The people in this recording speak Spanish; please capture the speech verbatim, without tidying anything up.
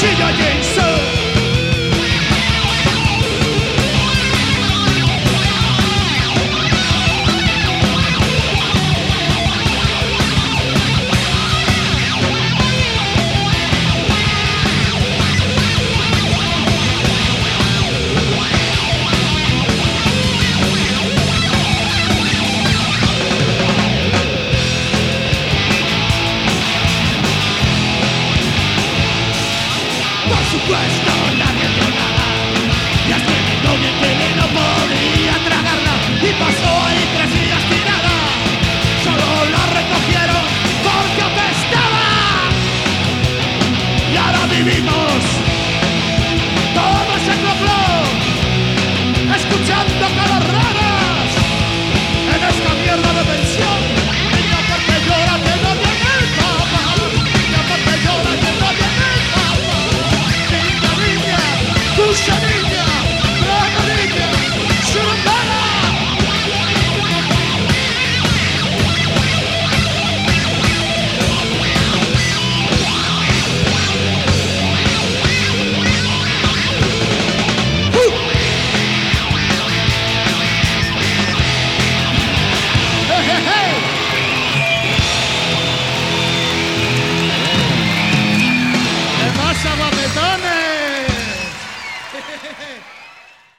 cuchillo Jameson. Por supuesto nadie vio nada, y hasta el inconveniente no podía tragarla, y pasó ahí tres días tirada. Solo la recogieron porque apestaba, y ahora vivimos